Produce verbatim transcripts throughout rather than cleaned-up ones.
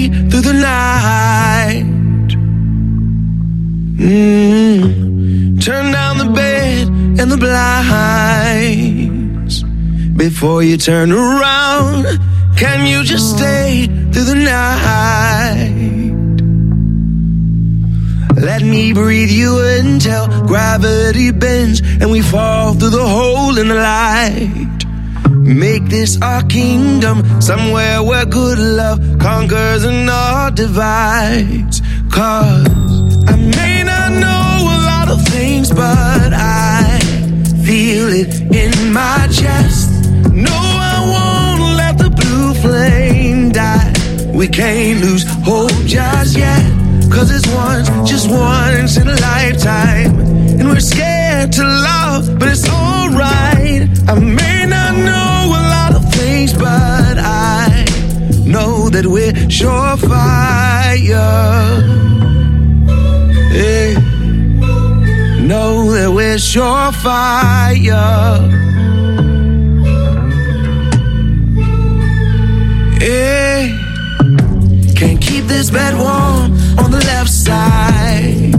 stay through the night. Mm. Turn down the bed and the blinds before you turn around. Can you just stay through the night? Let me breathe you until gravity bends and we fall through the hole in the light. Make this our kingdom, somewhere where good love conquers and all divides. Cause I may not know a lot of things, but I feel it in my chest. No, I won't let the blue flame die. We can't lose hope just yet, cause it's once, just once in a lifetime. And we're scared to love, but it's alright. I may not know a lot of things, but I know that we're surefire. Yeah. Know that we're surefire. Yeah. Can't keep this bed warm on the left side.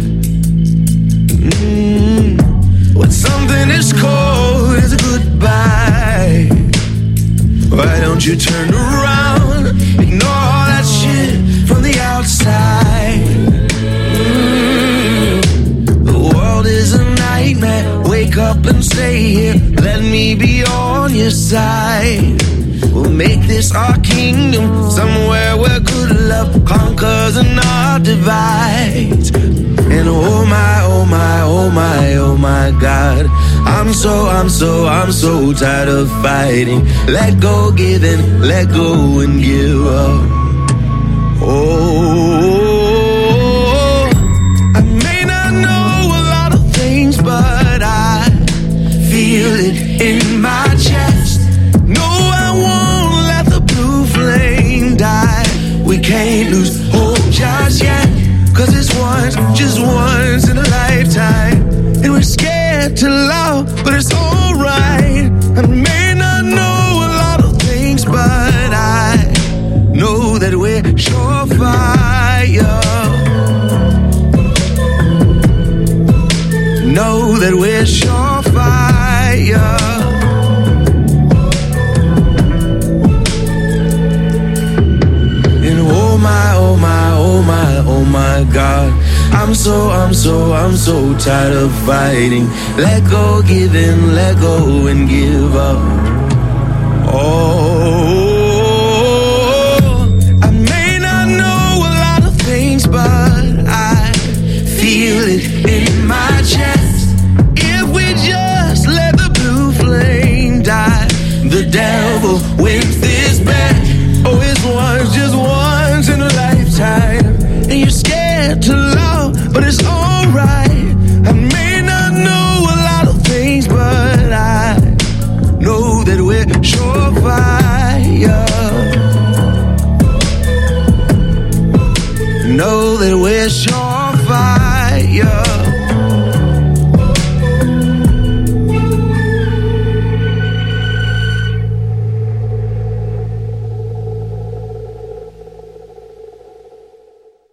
Mm. When something is cold, it's a goodbye. Why don't you turn around? Ignore all that shit from the outside. Mm. The world is a nightmare. Wake up and stay here. Let me be on your side. We'll make this our kingdom, somewhere where good love conquers and all divides. And oh my, oh my, oh my, oh my God, I'm so, I'm so, I'm so tired of fighting. Let go, give in, let go and give up. Oh, I may not know a lot of things, but I feel it in my chest. No, I won't let the blue flame die. We can't lose hope just yet, cause it's once, just once in a lifetime. And we're scared to love, but it's alright. I may not know a lot of things, but I know that we're surefire. Know that we're surefire. Oh my, oh my, oh my, oh my God, I'm so, I'm so, I'm so tired of fighting. Let go, give in, let go and give up. Oh, I may not know a lot of things, but I feel it in my chest. If we just let the blue flame die, the devil wins this bet. Oh, it's once, just once in a lifetime. And you're scared to love, but it's alright. I may not know a lot of things, but I know that we're surefire. Know that we're sure.